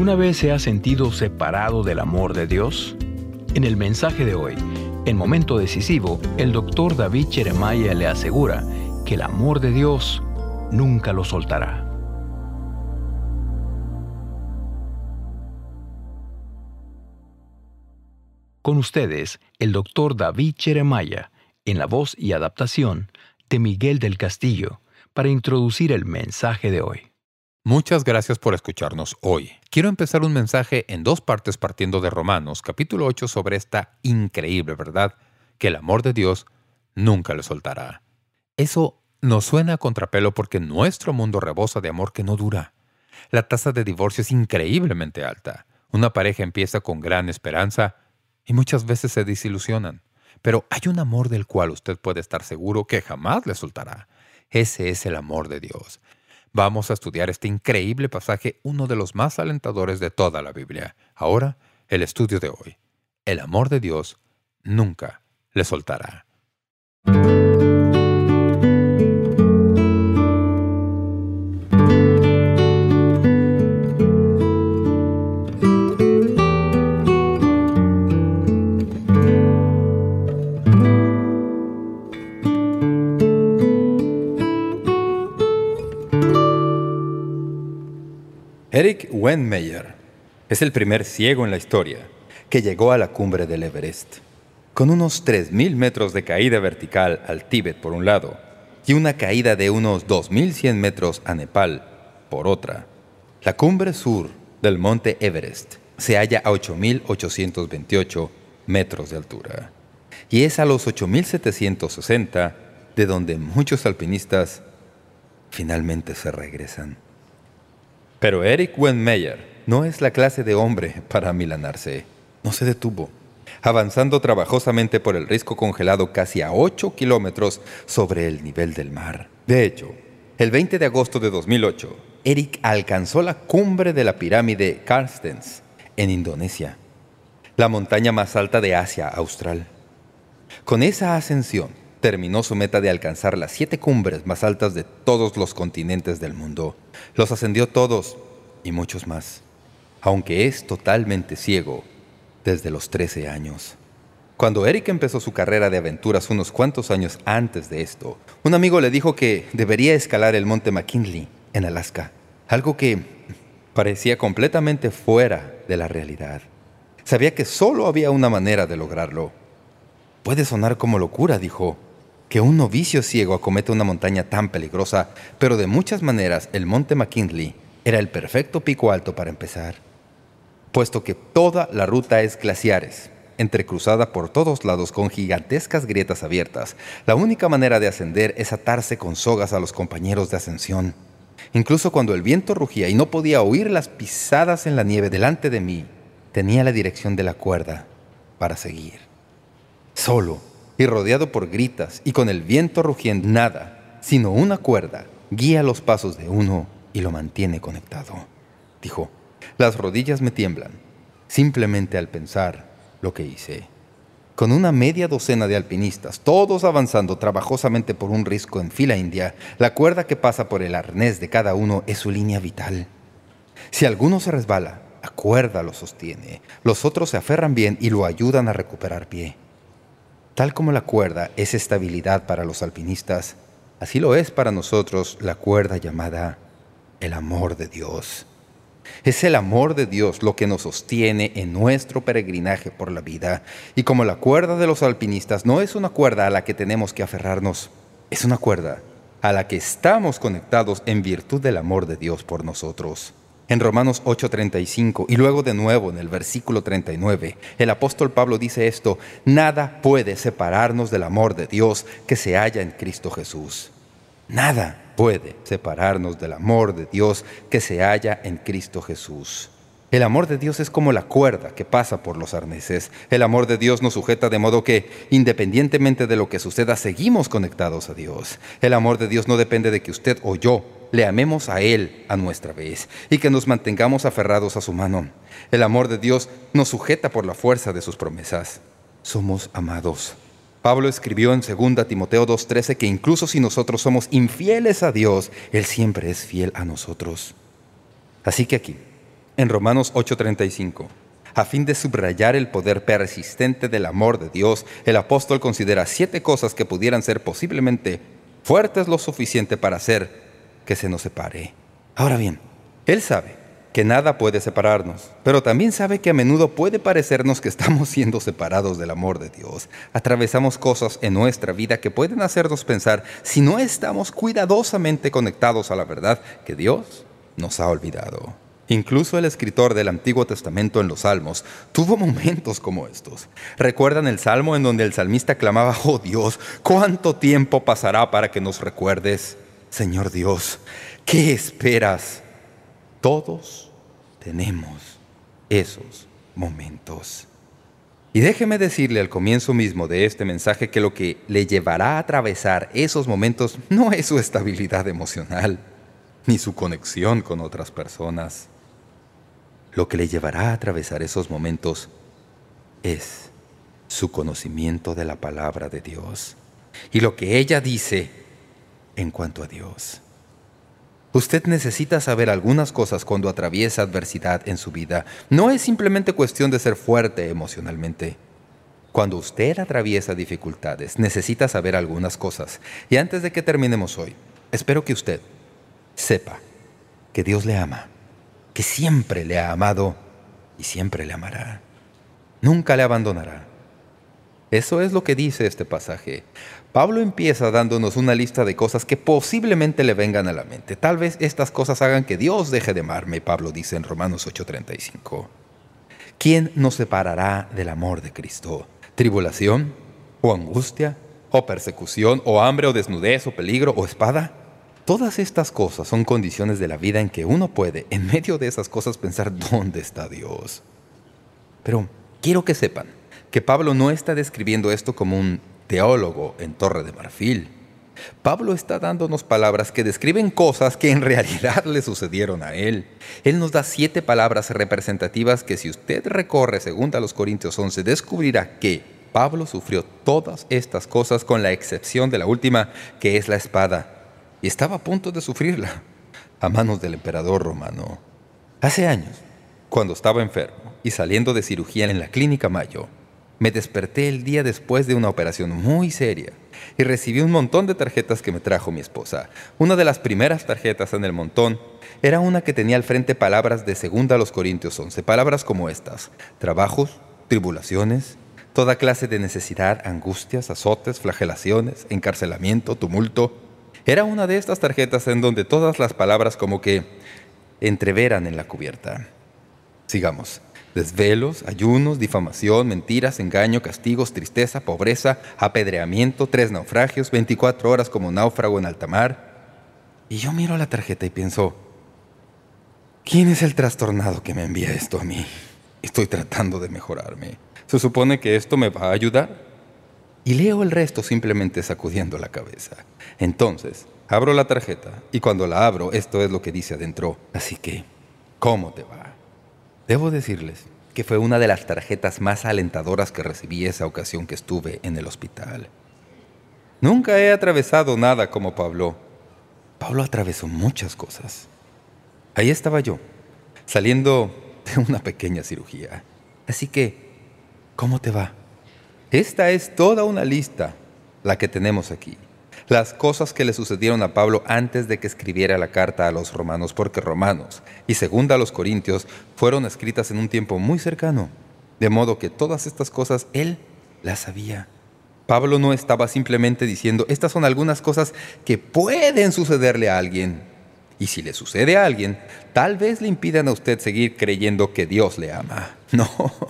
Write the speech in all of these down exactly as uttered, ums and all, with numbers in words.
¿Alguna vez se ha sentido separado del amor de Dios? En el mensaje de hoy, en momento decisivo, el doctor David Jeremiah le asegura que el amor de Dios nunca lo soltará. Con ustedes, el doctor David Jeremiah, en la voz y adaptación de Miguel del Castillo, para introducir el mensaje de hoy. Muchas gracias por escucharnos hoy. Quiero empezar un mensaje en dos partes partiendo de Romanos, capítulo ocho, sobre esta increíble verdad, que el amor de Dios nunca le soltará. Eso nos suena a contrapelo porque nuestro mundo rebosa de amor que no dura. La tasa de divorcio es increíblemente alta. Una pareja empieza con gran esperanza y muchas veces se desilusionan. Pero hay un amor del cual usted puede estar seguro que jamás le soltará. Ese es el amor de Dios. Vamos a estudiar este increíble pasaje, uno de los más alentadores de toda la Biblia. Ahora, el estudio de hoy. El amor de Dios nunca le soltará. Erik Weihenmayer es el primer ciego en la historia que llegó a la cumbre del Everest. Con unos tres mil metros de caída vertical al Tíbet por un lado y una caída de unos dos mil cien metros a Nepal por otra, la cumbre sur del monte Everest se halla a ocho mil ochocientos veintiocho metros de altura. Y es a los ocho mil setecientos sesenta de donde muchos alpinistas finalmente se regresan. Pero Erik Weihenmayer no es la clase de hombre para amilanarse. No se detuvo, avanzando trabajosamente por el risco congelado casi a ocho kilómetros sobre el nivel del mar. De hecho, el veinte de agosto de dos mil ocho, Erik alcanzó la cumbre de la pirámide Carstens, en Indonesia, la montaña más alta de Asia Austral. Con esa ascensión, terminó su meta de alcanzar las siete cumbres más altas de todos los continentes del mundo. Los ascendió todos y muchos más, aunque es totalmente ciego desde los trece años. Cuando Erik empezó su carrera de aventuras unos cuantos años antes de esto, un amigo le dijo que debería escalar el monte McKinley en Alaska, algo que parecía completamente fuera de la realidad. Sabía que solo había una manera de lograrlo. Puede sonar como locura, dijo, que un novicio ciego acometa una montaña tan peligrosa, pero de muchas maneras el monte McKinley era el perfecto pico alto para empezar. Puesto que toda la ruta es glaciares, entrecruzada por todos lados con gigantescas grietas abiertas, la única manera de ascender es atarse con sogas a los compañeros de ascensión. Incluso cuando el viento rugía y no podía oír las pisadas en la nieve delante de mí, tenía la dirección de la cuerda para seguir. Solo y rodeado por gritas y con el viento rugiendo, nada, sino una cuerda, guía los pasos de uno y lo mantiene conectado. Dijo, las rodillas me tiemblan, simplemente al pensar lo que hice. Con una media docena de alpinistas, todos avanzando trabajosamente por un risco en fila india, la cuerda que pasa por el arnés de cada uno es su línea vital. Si alguno se resbala, la cuerda lo sostiene, los otros se aferran bien y lo ayudan a recuperar pie. Tal como la cuerda es estabilidad para los alpinistas, así lo es para nosotros la cuerda llamada el amor de Dios. Es el amor de Dios lo que nos sostiene en nuestro peregrinaje por la vida. Y como la cuerda de los alpinistas no es una cuerda a la que tenemos que aferrarnos, es una cuerda a la que estamos conectados en virtud del amor de Dios por nosotros. En Romanos ocho treinta y cinco y luego de nuevo en el versículo treinta y nueve, el apóstol Pablo dice esto: nada puede separarnos del amor de Dios que se halla en Cristo Jesús. Nada puede separarnos del amor de Dios que se halla en Cristo Jesús. El amor de Dios es como la cuerda que pasa por los arneses. El amor de Dios nos sujeta de modo que, independientemente de lo que suceda, seguimos conectados a Dios. El amor de Dios no depende de que usted o yo le amemos a Él a nuestra vez y que nos mantengamos aferrados a su mano. El amor de Dios nos sujeta por la fuerza de sus promesas. Somos amados. Pablo escribió en segunda Timoteo dos trece que incluso si nosotros somos infieles a Dios, Él siempre es fiel a nosotros. Así que aquí, En Romanos ocho treinta y cinco, a fin de subrayar el poder persistente del amor de Dios, el apóstol considera siete cosas que pudieran ser posiblemente fuertes lo suficiente para hacer que se nos separe. Ahora bien, él sabe que nada puede separarnos, pero también sabe que a menudo puede parecernos que estamos siendo separados del amor de Dios. Atravesamos cosas en nuestra vida que pueden hacernos pensar si no estamos cuidadosamente conectados a la verdad que Dios nos ha olvidado. Incluso el escritor del Antiguo Testamento en los Salmos tuvo momentos como estos. ¿Recuerdan el Salmo en donde el salmista clamaba: «Oh Dios, ¿cuánto tiempo pasará para que nos recuerdes? Señor Dios, ¿qué esperas?» Todos tenemos esos momentos. Y déjeme decirle al comienzo mismo de este mensaje que lo que le llevará a atravesar esos momentos no es su estabilidad emocional, ni su conexión con otras personas. Lo que le llevará a atravesar esos momentos es su conocimiento de la palabra de Dios y lo que ella dice en cuanto a Dios. Usted necesita saber algunas cosas cuando atraviesa adversidad en su vida. No es simplemente cuestión de ser fuerte emocionalmente. Cuando usted atraviesa dificultades, necesita saber algunas cosas. Y antes de que terminemos hoy, espero que usted sepa que Dios le ama, que siempre le ha amado y siempre le amará. Nunca le abandonará. Eso es lo que dice este pasaje. Pablo empieza dándonos una lista de cosas que posiblemente le vengan a la mente. Tal vez estas cosas hagan que Dios deje de amarme, Pablo dice en Romanos ocho treinta y cinco. ¿Quién nos separará del amor de Cristo? ¿Tribulación? ¿O angustia? ¿O persecución? ¿O hambre? ¿O desnudez? ¿O peligro? ¿O espada? Todas estas cosas son condiciones de la vida en que uno puede, en medio de esas cosas, pensar ¿dónde está Dios? Pero quiero que sepan que Pablo no está describiendo esto como un teólogo en Torre de Marfil. Pablo está dándonos palabras que describen cosas que en realidad le sucedieron a él. Él nos da siete palabras representativas que si usted recorre según a los Corintios once, descubrirá que Pablo sufrió todas estas cosas con la excepción de la última, que es la espada. Y estaba a punto de sufrirla a manos del emperador romano. Hace años, cuando estaba enfermo y saliendo de cirugía en la Clínica Mayo, me desperté el día después de una operación muy seria y recibí un montón de tarjetas que me trajo mi esposa. Una de las primeras tarjetas en el montón era una que tenía al frente palabras de segunda a los Corintios once, palabras como estas: trabajos, tribulaciones, toda clase de necesidad, angustias, azotes, flagelaciones, encarcelamiento, tumulto. Era una de estas tarjetas en donde todas las palabras como que entreveran en la cubierta. Sigamos. Desvelos, ayunos, difamación, mentiras, engaño, castigos, tristeza, pobreza, apedreamiento, tres naufragios, veinticuatro horas como náufrago en alta mar. Y yo miro la tarjeta y pienso, ¿quién es el trastornado que me envía esto a mí? Estoy tratando de mejorarme. ¿Se supone que esto me va a ayudar? Y leo el resto simplemente sacudiendo la cabeza. Entonces, abro la tarjeta y cuando la abro, esto es lo que dice adentro. Así que, ¿cómo te va? Debo decirles que fue una de las tarjetas más alentadoras que recibí esa ocasión que estuve en el hospital. Nunca he atravesado nada como Pablo. Pablo atravesó muchas cosas. Ahí estaba yo, saliendo de una pequeña cirugía. Así que, ¿cómo te va? Esta es toda una lista, la que tenemos aquí. Las cosas que le sucedieron a Pablo antes de que escribiera la carta a los romanos, porque Romanos y Segunda a los Corintios fueron escritas en un tiempo muy cercano, de modo que todas estas cosas él las sabía. Pablo no estaba simplemente diciendo, estas son algunas cosas que pueden sucederle a alguien. Y si le sucede a alguien, tal vez le impidan a usted seguir creyendo que Dios le ama. No.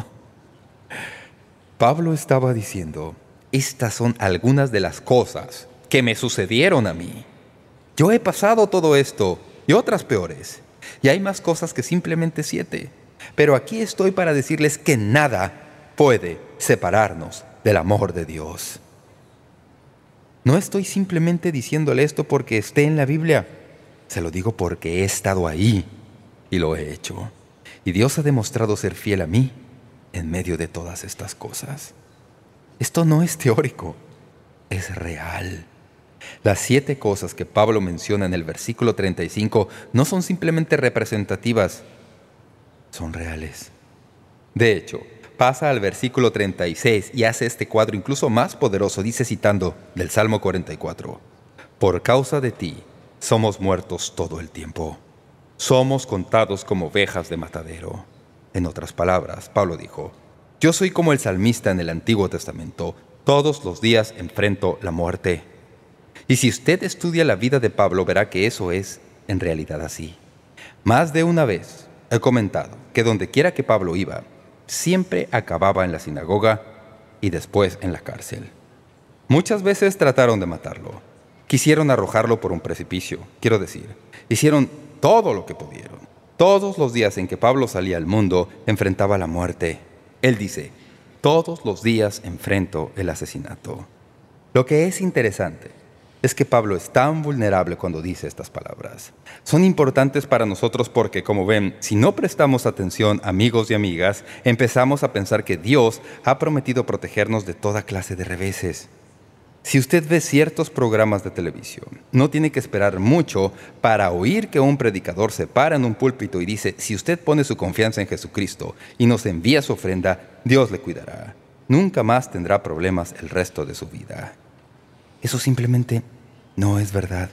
Pablo estaba diciendo, estas son algunas de las cosas que me sucedieron a mí. Yo he pasado todo esto y otras peores. Y hay más cosas que simplemente siete. Pero aquí estoy para decirles que nada puede separarnos del amor de Dios. No estoy simplemente diciéndole esto porque esté en la Biblia. Se lo digo porque he estado ahí y lo he hecho. Y Dios ha demostrado ser fiel a mí en medio de todas estas cosas. Esto no es teórico, es real. Las siete cosas que Pablo menciona en el versículo treinta y cinco no son simplemente representativas. son reales. De hecho, pasa al versículo treinta y seis y hace este cuadro incluso más poderoso. Dice citando del Salmo cuarenta y cuatro, «Por causa de ti somos muertos todo el tiempo. Somos contados como ovejas de matadero». En otras palabras, Pablo dijo, «Yo soy como el salmista en el Antiguo Testamento. Todos los días enfrento la muerte». Y si usted estudia la vida de Pablo, verá que eso es en realidad así. Más de una vez he comentado que donde quiera que Pablo iba, siempre acababa en la sinagoga y después en la cárcel. Muchas veces trataron de matarlo. Quisieron arrojarlo por un precipicio. Quiero decir, hicieron todo lo que pudieron. Todos los días en que Pablo salía al mundo, enfrentaba la muerte. Él dice, todos los días enfrento el asesinato. Lo que es interesante es que Pablo es tan vulnerable cuando dice estas palabras. Son importantes para nosotros porque, como ven, si no prestamos atención, amigos y amigas, empezamos a pensar que Dios ha prometido protegernos de toda clase de reveses. Si usted ve ciertos programas de televisión, no tiene que esperar mucho para oír que un predicador se para en un púlpito y dice, si usted pone su confianza en Jesucristo y nos envía su ofrenda, Dios le cuidará. Nunca más tendrá problemas el resto de su vida. Eso simplemente no es verdad.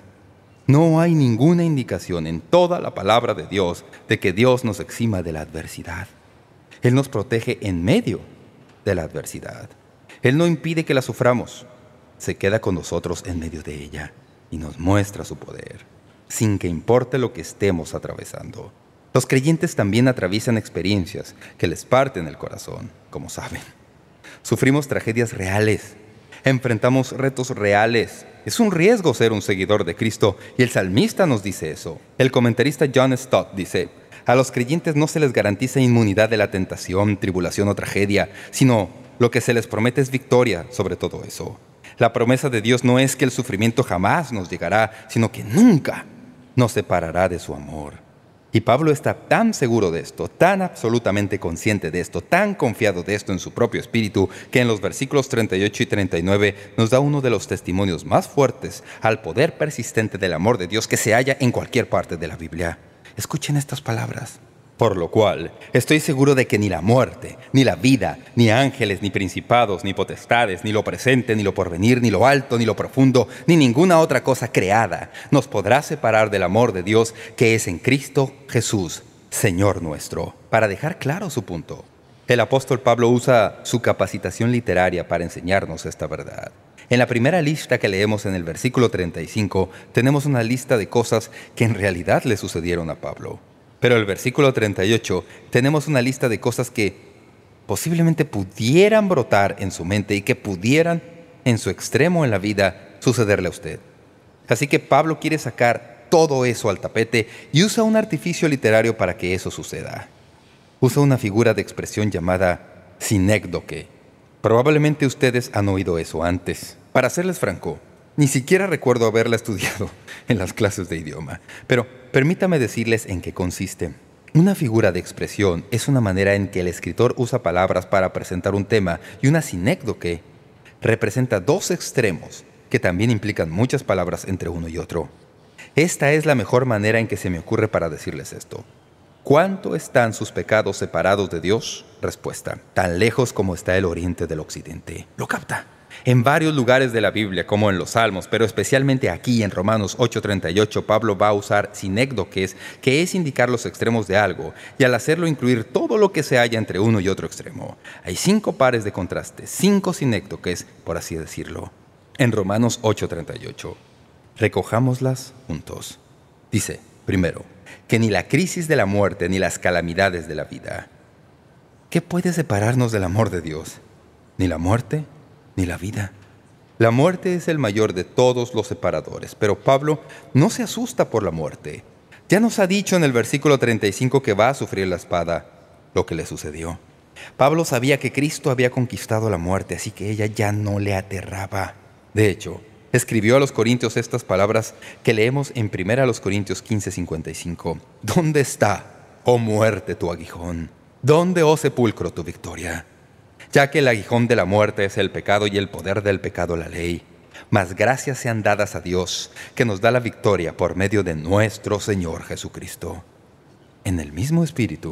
No hay ninguna indicación en toda la palabra de Dios de que Dios nos exima de la adversidad. Él nos protege en medio de la adversidad. Él no impide que la suframos. Se queda con nosotros en medio de ella y nos muestra su poder, sin que importe lo que estemos atravesando. Los creyentes también atraviesan experiencias que les parten el corazón, como saben. Sufrimos tragedias reales. Enfrentamos retos reales. Es un riesgo ser un seguidor de Cristo, y el salmista nos dice eso. El comentarista John Stott dice, a los creyentes no se les garantiza inmunidad de la tentación, tribulación o tragedia, sino lo que se les promete es victoria sobre todo eso. La promesa de Dios no es que el sufrimiento jamás nos llegará, sino que nunca nos separará de su amor. Y Pablo está tan seguro de esto, tan absolutamente consciente de esto, tan confiado de esto en su propio espíritu, que en los versículos treinta y ocho y treinta y nueve nos da uno de los testimonios más fuertes al poder persistente del amor de Dios que se halla en cualquier parte de la Biblia. Escuchen estas palabras. Por lo cual, estoy seguro de que ni la muerte, ni la vida, ni ángeles, ni principados, ni potestades, ni lo presente, ni lo porvenir, ni lo alto, ni lo profundo, ni ninguna otra cosa creada nos podrá separar del amor de Dios que es en Cristo Jesús, Señor nuestro. Para dejar claro su punto, el apóstol Pablo usa su capacitación literaria para enseñarnos esta verdad. En la primera lista que leemos en el versículo treinta y cinco, tenemos una lista de cosas que en realidad le sucedieron a Pablo. Pero en el versículo treinta y ocho tenemos una lista de cosas que posiblemente pudieran brotar en su mente y que pudieran, en su extremo en la vida, sucederle a usted. Así que Pablo quiere sacar todo eso al tapete y usa un artificio literario para que eso suceda. Usa una figura de expresión llamada sinécdoque. Probablemente ustedes han oído eso antes. Para serles franco, ni siquiera recuerdo haberla estudiado en las clases de idioma. Pero permítame decirles en qué consiste. Una figura de expresión es una manera en que el escritor usa palabras para presentar un tema, y una sinécdoque representa dos extremos que también implican muchas palabras entre uno y otro. Esta es la mejor manera en que se me ocurre para decirles esto. ¿Cuánto están sus pecados separados de Dios? Respuesta: tan lejos como está el oriente del occidente. ¿Lo capta? En varios lugares de la Biblia, como en los Salmos, pero especialmente aquí en Romanos ocho treinta y ocho, Pablo va a usar sinécdoques, que es indicar los extremos de algo, y al hacerlo incluir todo lo que se halla entre uno y otro extremo. Hay cinco pares de contrastes, cinco sinécdoques, por así decirlo. En Romanos ocho treinta y ocho, recojámoslas juntos. Dice, primero, que ni la crisis de la muerte ni las calamidades de la vida. ¿Qué puede separarnos del amor de Dios? Ni la muerte ni la vida. La muerte es el mayor de todos los separadores, pero Pablo no se asusta por la muerte. Ya nos ha dicho en el versículo treinta y cinco que va a sufrir la espada, lo que le sucedió. Pablo sabía que Cristo había conquistado la muerte, así que ella ya no le aterraba. De hecho, escribió a los Corintios estas palabras que leemos en primera Corintios quince cincuenta y cinco. ¿Dónde está, oh muerte, tu aguijón? ¿Dónde, oh sepulcro, tu victoria? Ya que el aguijón de la muerte es el pecado y el poder del pecado la ley. Mas gracias sean dadas a Dios, que nos da la victoria por medio de nuestro Señor Jesucristo. En el mismo espíritu,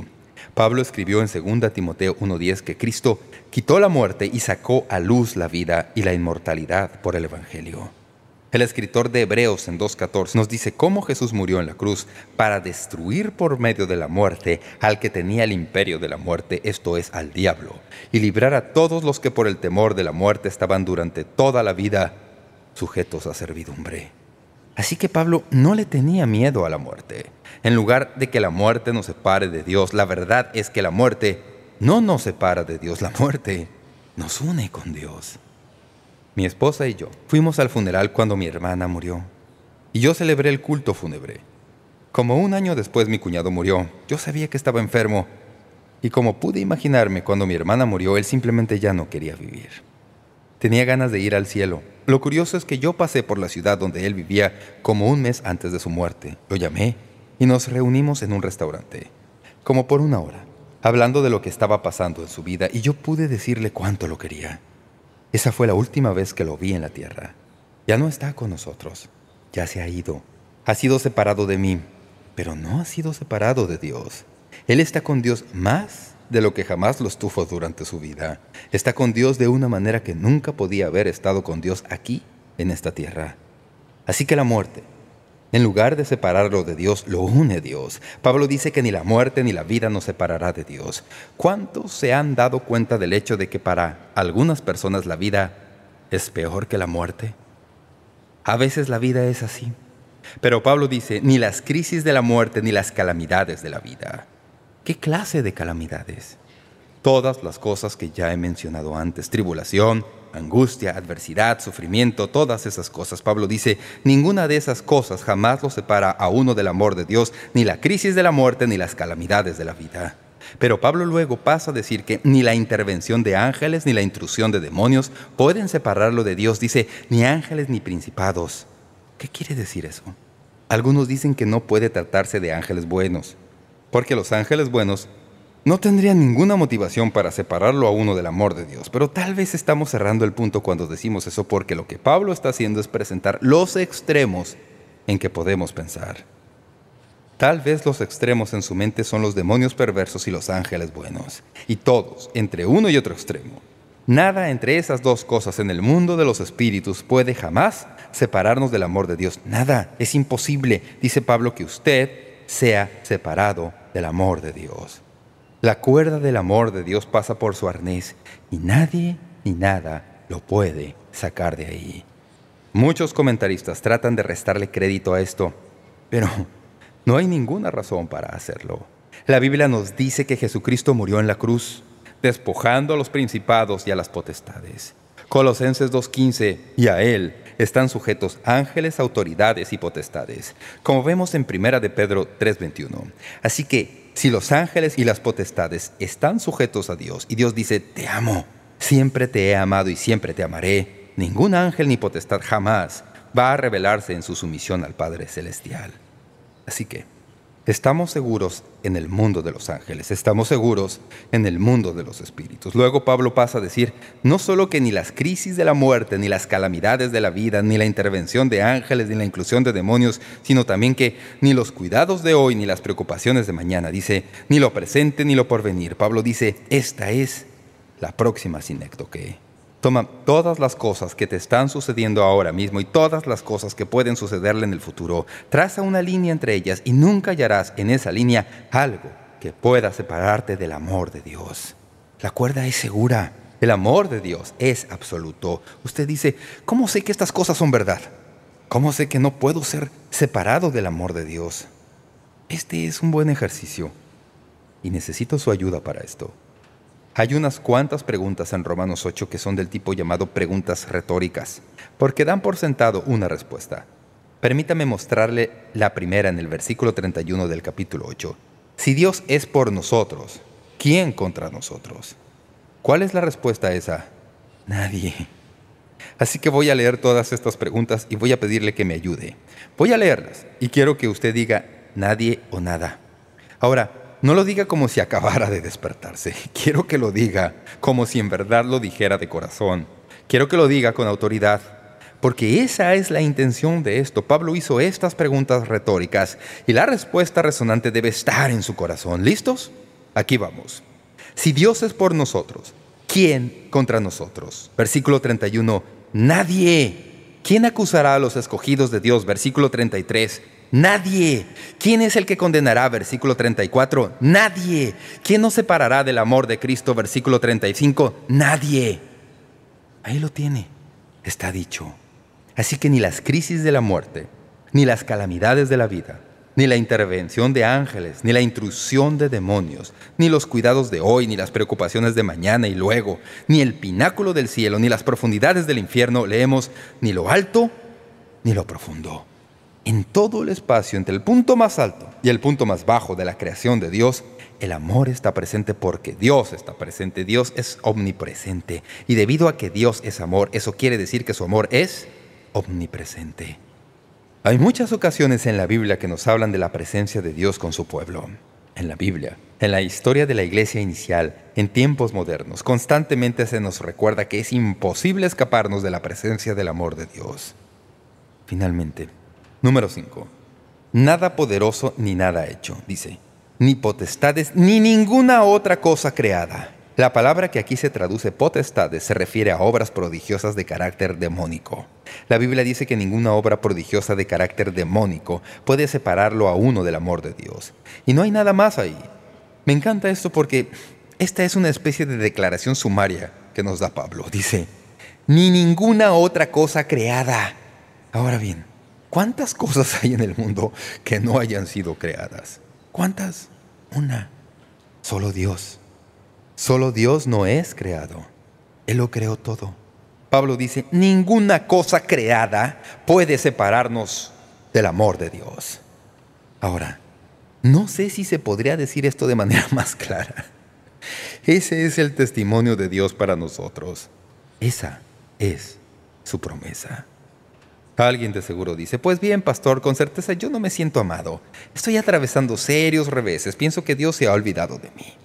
Pablo escribió en segunda Timoteo uno diez que Cristo quitó la muerte y sacó a luz la vida y la inmortalidad por el Evangelio. El escritor de Hebreos en dos catorce nos dice cómo Jesús murió en la cruz para destruir por medio de la muerte al que tenía el imperio de la muerte, esto es, al diablo, y librar a todos los que por el temor de la muerte estaban durante toda la vida sujetos a servidumbre. Así que Pablo no le tenía miedo a la muerte. En lugar de que la muerte nos separe de Dios, la verdad es que la muerte no nos separa de Dios, la muerte nos une con Dios. Mi esposa y yo fuimos al funeral cuando mi hermana murió, y yo celebré el culto fúnebre. Como un año después mi cuñado murió, yo sabía que estaba enfermo, y como pude imaginarme cuando mi hermana murió, él simplemente ya no quería vivir. Tenía ganas de ir al cielo. Lo curioso es que yo pasé por la ciudad donde él vivía como un mes antes de su muerte. Lo llamé y nos reunimos en un restaurante, como por una hora, hablando de lo que estaba pasando en su vida, y yo pude decirle cuánto lo quería. Esa fue la última vez que lo vi en la tierra. Ya no está con nosotros. Ya se ha ido. Ha sido separado de mí, pero no ha sido separado de Dios. Él está con Dios más de lo que jamás lo estuvo durante su vida. Está con Dios de una manera que nunca podía haber estado con Dios aquí, en esta tierra. Así que la muerte, en lugar de separarlo de Dios, lo une a Dios. Pablo dice que ni la muerte ni la vida nos separará de Dios. ¿Cuántos se han dado cuenta del hecho de que para algunas personas la vida es peor que la muerte? A veces la vida es así. Pero Pablo dice, ni las crisis de la muerte ni las calamidades de la vida. ¿Qué clase de calamidades? Todas las cosas que ya he mencionado antes, tribulación, angustia, adversidad, sufrimiento, todas esas cosas. Pablo dice, ninguna de esas cosas jamás lo separa a uno del amor de Dios, ni la crisis de la muerte, ni las calamidades de la vida. Pero Pablo luego pasa a decir que ni la intervención de ángeles, ni la intrusión de demonios pueden separarlo de Dios. Dice, ni ángeles ni principados. ¿Qué quiere decir eso? Algunos dicen que no puede tratarse de ángeles buenos, porque los ángeles buenos no tendría ninguna motivación para separarlo a uno del amor de Dios. Pero tal vez estamos cerrando el punto cuando decimos eso, porque lo que Pablo está haciendo es presentar los extremos en que podemos pensar. Tal vez los extremos en su mente son los demonios perversos y los ángeles buenos. Y todos, entre uno y otro extremo. Nada entre esas dos cosas en el mundo de los espíritus puede jamás separarnos del amor de Dios. Nada, es imposible, dice Pablo, que usted sea separado del amor de Dios. La cuerda del amor de Dios pasa por su arnés y nadie ni nada lo puede sacar de ahí. Muchos comentaristas tratan de restarle crédito a esto, pero no hay ninguna razón para hacerlo. La Biblia nos dice que Jesucristo murió en la cruz, despojando a los principados y a las potestades. Colosenses dos quince, y a Él están sujetos ángeles, autoridades y potestades, como vemos en Primera de Pedro tres veintiuno. Así que, si los ángeles y las potestades están sujetos a Dios, y Dios dice, te amo, siempre te he amado y siempre te amaré, ningún ángel ni potestad jamás va a rebelarse en su sumisión al Padre Celestial. Así que, estamos seguros en el mundo de los ángeles, estamos seguros en el mundo de los espíritus. Luego Pablo pasa a decir, no solo que ni las crisis de la muerte, ni las calamidades de la vida, ni la intervención de ángeles, ni la inclusión de demonios, sino también que ni los cuidados de hoy, ni las preocupaciones de mañana, dice, ni lo presente, ni lo porvenir. Pablo dice, esta es la próxima sinécdoque. Toma todas las cosas que te están sucediendo ahora mismo y todas las cosas que pueden sucederle en el futuro. Traza una línea entre ellas y nunca hallarás en esa línea algo que pueda separarte del amor de Dios. La cuerda es segura. El amor de Dios es absoluto. Usted dice, ¿cómo sé que estas cosas son verdad? ¿Cómo sé que no puedo ser separado del amor de Dios? Este es un buen ejercicio y necesito su ayuda para esto. Hay unas cuantas preguntas en Romanos ocho que son del tipo llamado preguntas retóricas, porque dan por sentado una respuesta. Permítame mostrarle la primera en el versículo treinta y uno del capítulo ocho. Si Dios es por nosotros, ¿quién contra nosotros? ¿Cuál es la respuesta a esa? Nadie. Así que voy a leer todas estas preguntas y voy a pedirle que me ayude. Voy a leerlas y quiero que usted diga nadie o nada. Ahora, no lo diga como si acabara de despertarse. Quiero que lo diga como si en verdad lo dijera de corazón. Quiero que lo diga con autoridad, porque esa es la intención de esto. Pablo hizo estas preguntas retóricas y la respuesta resonante debe estar en su corazón. ¿Listos? Aquí vamos. Si Dios es por nosotros, ¿quién contra nosotros? Versículo treinta y uno. Nadie. ¿Quién acusará a los escogidos de Dios? Versículo treinta y tres. Nadie. ¿Quién es el que condenará? Versículo treinta y cuatro. Nadie. ¿Quién nos separará del amor de Cristo? Versículo treinta y cinco. Nadie. Ahí lo tiene. Está dicho. Así que ni las crisis de la muerte, ni las calamidades de la vida, ni la intervención de ángeles, ni la intrusión de demonios, ni los cuidados de hoy, ni las preocupaciones de mañana y luego, ni el pináculo del cielo, ni las profundidades del infierno, leemos, ni lo alto, ni lo profundo. En todo el espacio entre el punto más alto y el punto más bajo de la creación de Dios, el amor está presente porque Dios está presente. Dios es omnipresente. Y debido a que Dios es amor, eso quiere decir que su amor es omnipresente. Hay muchas ocasiones en la Biblia que nos hablan de la presencia de Dios con su pueblo. En la Biblia, en la historia de la iglesia inicial, en tiempos modernos, constantemente se nos recuerda que es imposible escaparnos de la presencia del amor de Dios. Finalmente, número cinco. Nada poderoso ni nada hecho, dice, ni potestades ni ninguna otra cosa creada. La palabra que aquí se traduce potestades se refiere a obras prodigiosas de carácter demónico. La Biblia dice que ninguna obra prodigiosa de carácter demónico puede separarlo a uno del amor de Dios. Y no hay nada más ahí. Me encanta esto porque esta es una especie de declaración sumaria que nos da Pablo. Dice, ni ninguna otra cosa creada. Ahora bien, ¿cuántas cosas hay en el mundo que no hayan sido creadas? ¿Cuántas? Una. Solo Dios. Solo Dios no es creado. Él lo creó todo. Pablo dice, ninguna cosa creada puede separarnos del amor de Dios. Ahora, no sé si se podría decir esto de manera más clara. Ese es el testimonio de Dios para nosotros. Esa es su promesa. Alguien de seguro dice, pues bien, pastor, con certeza yo no me siento amado. Estoy atravesando serios reveses. Pienso que Dios se ha olvidado de mí.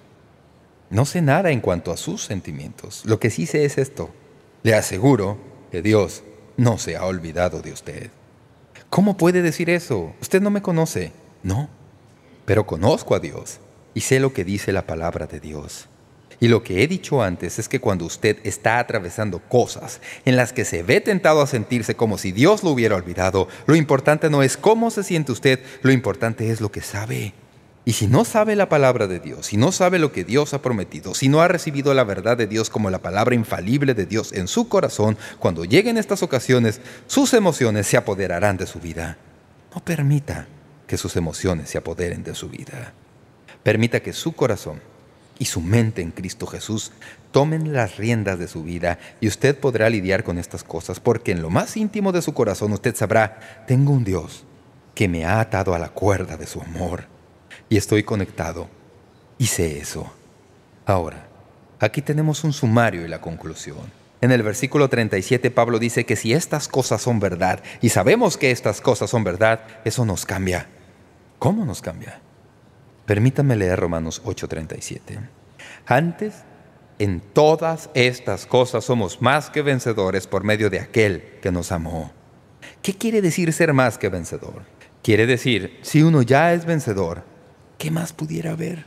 No sé nada en cuanto a sus sentimientos. Lo que sí sé es esto. Le aseguro que Dios no se ha olvidado de usted. ¿Cómo puede decir eso? Usted no me conoce. No, pero conozco a Dios y sé lo que dice la palabra de Dios. Y lo que he dicho antes es que cuando usted está atravesando cosas en las que se ve tentado a sentirse como si Dios lo hubiera olvidado, lo importante no es cómo se siente usted, lo importante es lo que sabe. Y si no sabe la palabra de Dios, si no sabe lo que Dios ha prometido, si no ha recibido la verdad de Dios como la palabra infalible de Dios en su corazón, cuando lleguen estas ocasiones, sus emociones se apoderarán de su vida. No permita que sus emociones se apoderen de su vida. Permita que su corazón y su mente en Cristo Jesús tomen las riendas de su vida y usted podrá lidiar con estas cosas, porque en lo más íntimo de su corazón usted sabrá, tengo un Dios que me ha atado a la cuerda de su amor. Y estoy conectado, y sé eso. Ahora, aquí tenemos un sumario y la conclusión. En el versículo treinta y siete, Pablo dice que si estas cosas son verdad, y sabemos que estas cosas son verdad, eso nos cambia. ¿Cómo nos cambia? Permítame leer Romanos ocho treinta y siete. Antes, en todas estas cosas somos más que vencedores por medio de aquel que nos amó. ¿Qué quiere decir ser más que vencedor? Quiere decir, si uno ya es vencedor, ¿qué más pudiera haber?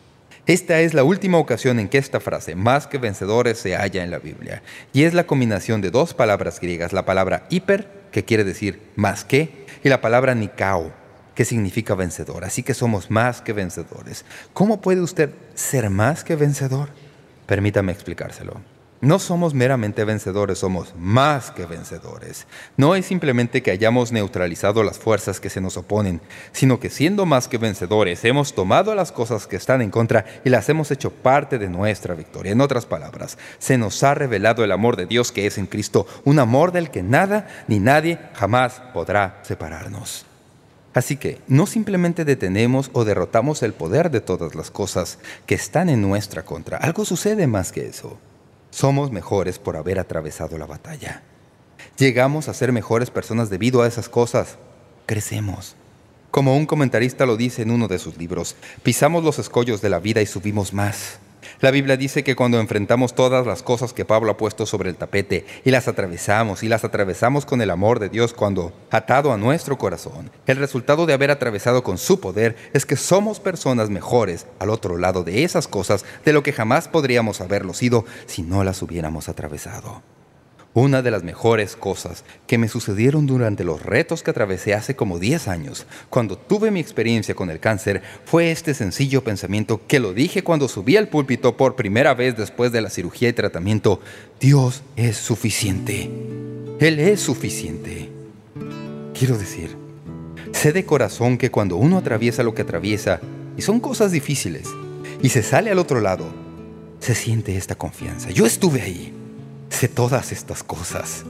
Esta es la última ocasión en que esta frase, más que vencedores, se halla en la Biblia. Y es la combinación de dos palabras griegas, la palabra hiper, que quiere decir más que, y la palabra nikao, que significa vencedor. Así que somos más que vencedores. ¿Cómo puede usted ser más que vencedor? Permítame explicárselo. No somos meramente vencedores, somos más que vencedores. No es simplemente que hayamos neutralizado las fuerzas que se nos oponen, sino que siendo más que vencedores, hemos tomado las cosas que están en contra y las hemos hecho parte de nuestra victoria. En otras palabras, se nos ha revelado el amor de Dios que es en Cristo, un amor del que nada ni nadie jamás podrá separarnos. Así que no simplemente detenemos o derrotamos el poder de todas las cosas que están en nuestra contra. Algo sucede más que eso. Somos mejores por haber atravesado la batalla. Llegamos a ser mejores personas debido a esas cosas. Crecemos. Como un comentarista lo dice en uno de sus libros, pisamos los escollos de la vida y subimos más. La Biblia dice que cuando enfrentamos todas las cosas que Pablo ha puesto sobre el tapete y las atravesamos y las atravesamos con el amor de Dios cuando atado a nuestro corazón, el resultado de haber atravesado con su poder es que somos personas mejores al otro lado de esas cosas de lo que jamás podríamos haberlo sido si no las hubiéramos atravesado. Una de las mejores cosas que me sucedieron durante los retos que atravesé hace como diez años, cuando tuve mi experiencia con el cáncer, fue este sencillo pensamiento que lo dije cuando subí al púlpito por primera vez después de la cirugía y tratamiento: Dios es suficiente. Él es suficiente. Quiero decir, sé de corazón que cuando uno atraviesa lo que atraviesa, y son cosas difíciles, y se sale al otro lado, se siente esta confianza. Yo estuve ahí. Sé todas estas cosas.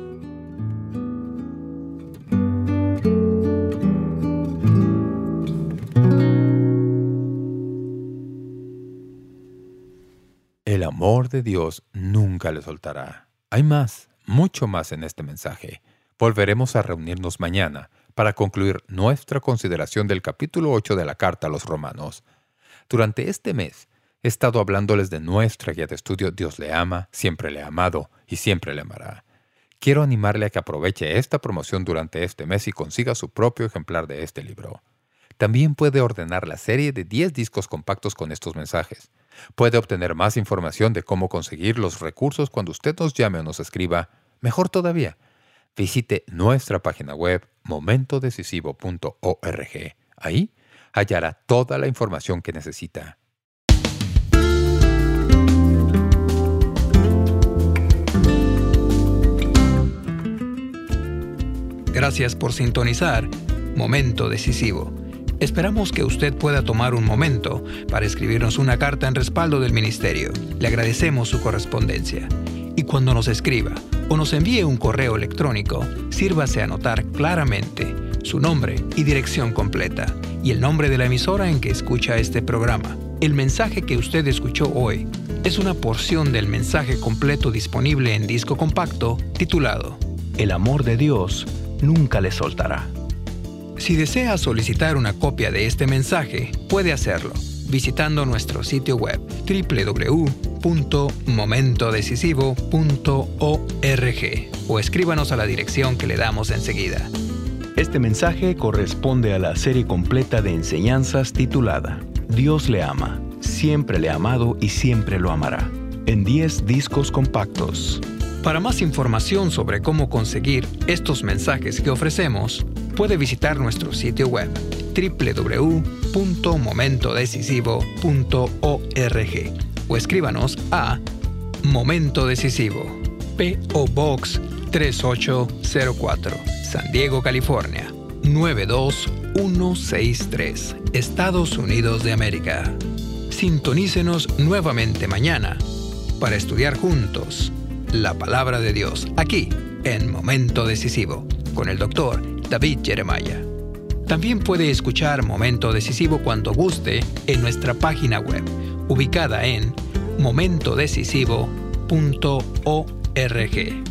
El amor de Dios nunca le soltará. Hay más, mucho más en este mensaje. Volveremos a reunirnos mañana para concluir nuestra consideración del capítulo ocho de la Carta a los Romanos. Durante este mes, he estado hablándoles de nuestra guía de estudio Dios le ama, siempre le ha amado y siempre le amará. Quiero animarle a que aproveche esta promoción durante este mes y consiga su propio ejemplar de este libro. También puede ordenar la serie de diez discos compactos con estos mensajes. Puede obtener más información de cómo conseguir los recursos cuando usted nos llame o nos escriba. Mejor todavía, visite nuestra página web momento decisivo punto org. Ahí hallará toda la información que necesita. Gracias por sintonizar Momento Decisivo. Esperamos que usted pueda tomar un momento para escribirnos una carta en respaldo del ministerio. Le agradecemos su correspondencia. Y cuando nos escriba o nos envíe un correo electrónico, sírvase a anotar claramente su nombre y dirección completa y el nombre de la emisora en que escucha este programa. El mensaje que usted escuchó hoy es una porción del mensaje completo disponible en disco compacto titulado El amor de Dios nunca le soltará. Si desea solicitar una copia de este mensaje, puede hacerlo visitando nuestro sitio web doble u doble u doble u punto momento decisivo punto org o escríbanos a la dirección que le damos enseguida. Este mensaje corresponde a la serie completa de enseñanzas titulada Dios le ama, siempre le ha amado y siempre lo amará, en diez discos compactos. Para más información sobre cómo conseguir estos mensajes que ofrecemos, puede visitar nuestro sitio web doble u doble u doble u punto momento decisivo punto org o escríbanos a Momento Decisivo, P O Box tres ocho cero cuatro, San Diego, California, nueve dos uno seis tres, Estados Unidos de América. Sintonícenos nuevamente mañana para estudiar juntos la Palabra de Dios, aquí en Momento Decisivo, con el doctor David Jeremiah. También puede escuchar Momento Decisivo cuando guste en nuestra página web, ubicada en momento decisivo punto org.